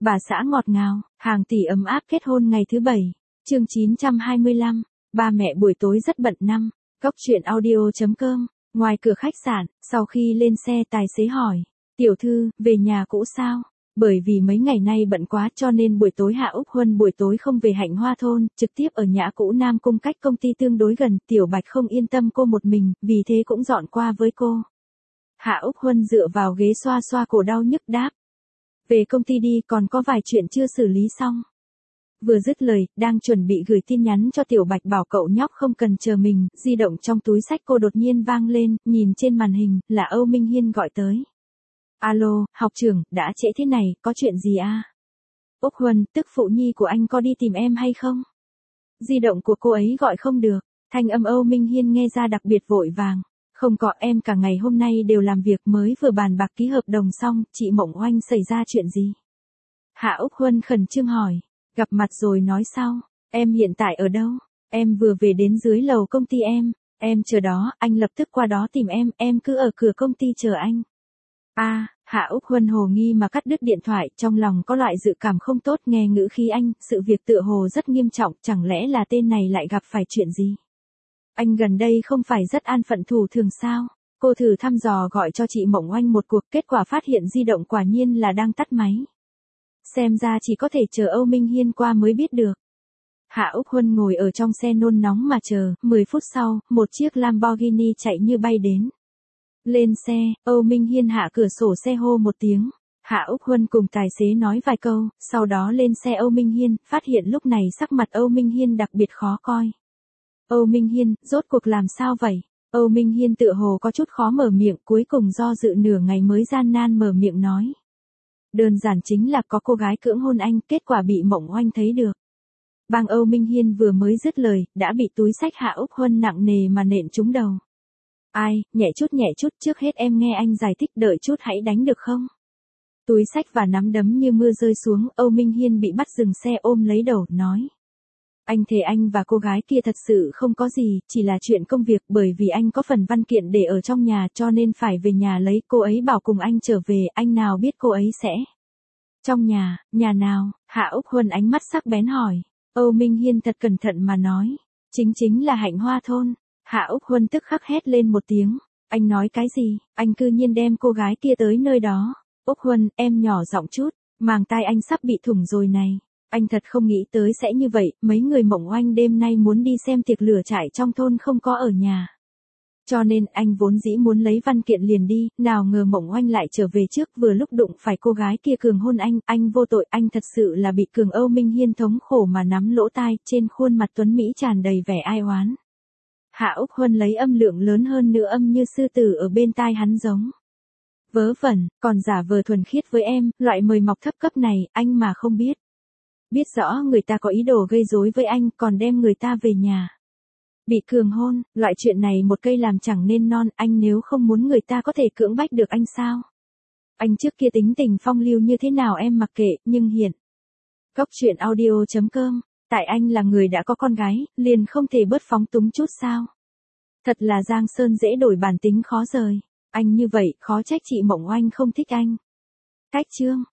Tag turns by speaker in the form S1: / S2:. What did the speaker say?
S1: Bà xã ngọt ngào, hàng tỷ ấm áp kết hôn ngày thứ 7. Chương 925. Ba mẹ buổi tối rất bận năm. Góc truyện audio.com. Ngoài cửa khách sạn, sau khi lên xe tài xế hỏi. Tiểu thư, về nhà cũ sao? Bởi vì mấy ngày nay bận quá cho nên buổi tối Hạ Úc Huân buổi tối không về Hạnh Hoa thôn, trực tiếp ở nhà cũ Nam Cung cách công ty tương đối gần. Tiểu Bạch không yên tâm cô một mình, vì thế cũng dọn qua với cô. Hạ Úc Huân dựa vào ghế xoa xoa cổ đau nhức đáp. Về công ty đi, còn có vài chuyện chưa xử lý xong. Vừa dứt lời, đang chuẩn bị gửi tin nhắn cho Tiểu Bạch bảo cậu nhóc không cần chờ mình, di động trong túi xách cô đột nhiên vang lên, nhìn trên màn hình, là Âu Minh Hiên gọi tới. Alo, học trưởng, đã trễ thế này, có chuyện gì à? Úc Huân, tức phụ nhi của anh có đi tìm em hay không? Di động của cô ấy gọi không được, thanh âm Âu Minh Hiên nghe ra đặc biệt vội vàng. Không có, em cả ngày hôm nay đều làm việc, mới vừa bàn bạc ký hợp đồng xong, chị Mộng Oanh xảy ra chuyện gì? Hạ Úc Huân khẩn trương hỏi, gặp mặt rồi nói sau, em hiện tại ở đâu? Em vừa về đến dưới lầu công ty em chờ đó, anh lập tức qua đó tìm em cứ ở cửa công ty chờ anh. Hạ Úc Huân hồ nghi mà cắt đứt điện thoại, trong lòng có loại dự cảm không tốt, nghe ngữ khí anh, sự việc tựa hồ rất nghiêm trọng, chẳng lẽ là tên này lại gặp phải chuyện gì? Anh gần đây không phải rất an phận thủ thường sao? Cô thử thăm dò gọi cho chị Mộng Oanh một cuộc, kết quả phát hiện di động quả nhiên là đang tắt máy. Xem ra chỉ có thể chờ Âu Minh Hiên qua mới biết được. Hạ Úc Huân ngồi ở trong xe nôn nóng mà chờ, 10 phút sau, một chiếc Lamborghini chạy như bay đến. Lên xe, Âu Minh Hiên hạ cửa sổ xe hô một tiếng. Hạ Úc Huân cùng tài xế nói vài câu, sau đó lên xe Âu Minh Hiên, phát hiện lúc này sắc mặt Âu Minh Hiên đặc biệt khó coi. Âu Minh Hiên, rốt cuộc làm sao vậy? Âu Minh Hiên tựa hồ có chút khó mở miệng, cuối cùng do dự nửa ngày mới gian nan mở miệng nói. Đơn giản chính là có cô gái cưỡng hôn anh, kết quả bị Mộng Oanh thấy được. Bang Âu Minh Hiên vừa mới dứt lời, đã bị túi xách Hạ Úc Huân nặng nề mà nện trúng đầu. Ai, nhẹ chút, trước hết em nghe anh giải thích, đợi chút hãy đánh được không? Túi xách và nắm đấm như mưa rơi xuống, Âu Minh Hiên bị bắt dừng xe ôm lấy đầu, nói. Anh thề anh và cô gái kia thật sự không có gì, chỉ là chuyện công việc, bởi vì anh có phần văn kiện để ở trong nhà cho nên phải về nhà lấy, cô ấy bảo cùng anh trở về, anh nào biết cô ấy sẽ. Trong nhà nào? Hạ Úc Huân ánh mắt sắc bén hỏi. Âu Minh Hiên thật cẩn thận mà nói. Chính là Hạnh Hoa thôn. Hạ Úc Huân tức khắc hét lên một tiếng. Anh nói cái gì? Anh cư nhiên đem cô gái kia tới nơi đó. Úc Huân, em nhỏ giọng chút, màng tai anh sắp bị thủng rồi này. Anh thật không nghĩ tới sẽ như vậy, mấy người Mộng Oanh đêm nay muốn đi xem tiệc lửa trại trong thôn không có ở nhà. Cho nên anh vốn dĩ muốn lấy văn kiện liền đi, nào ngờ Mộng Oanh lại trở về trước, vừa lúc đụng phải cô gái kia cường hôn anh vô tội, anh thật sự là bị cường. Âu Minh Hiên thống khổ mà nắm lỗ tai, trên khuôn mặt tuấn Mỹ tràn đầy vẻ ai oán. Hạ Úc Huân lấy âm lượng lớn hơn nữa âm như sư tử ở bên tai hắn giống. Vớ vẩn, còn giả vờ thuần khiết với em, loại mời mọc thấp cấp này, anh mà không biết. Biết rõ người ta có ý đồ gây rối với anh, còn đem người ta về nhà. Bị cường hôn, loại chuyện này một cây làm chẳng nên non, anh nếu không muốn người ta có thể cưỡng bách được anh sao? Anh trước kia tính tình phong lưu như thế nào em mặc kệ, nhưng hiện. Góc truyện audio.com, tại anh là người đã có con gái, liền không thể bớt phóng túng chút sao? Thật là Giang Sơn dễ đổi bản tính khó rời. Anh như vậy, khó trách chị Mộng Oanh không thích anh. Cách chương.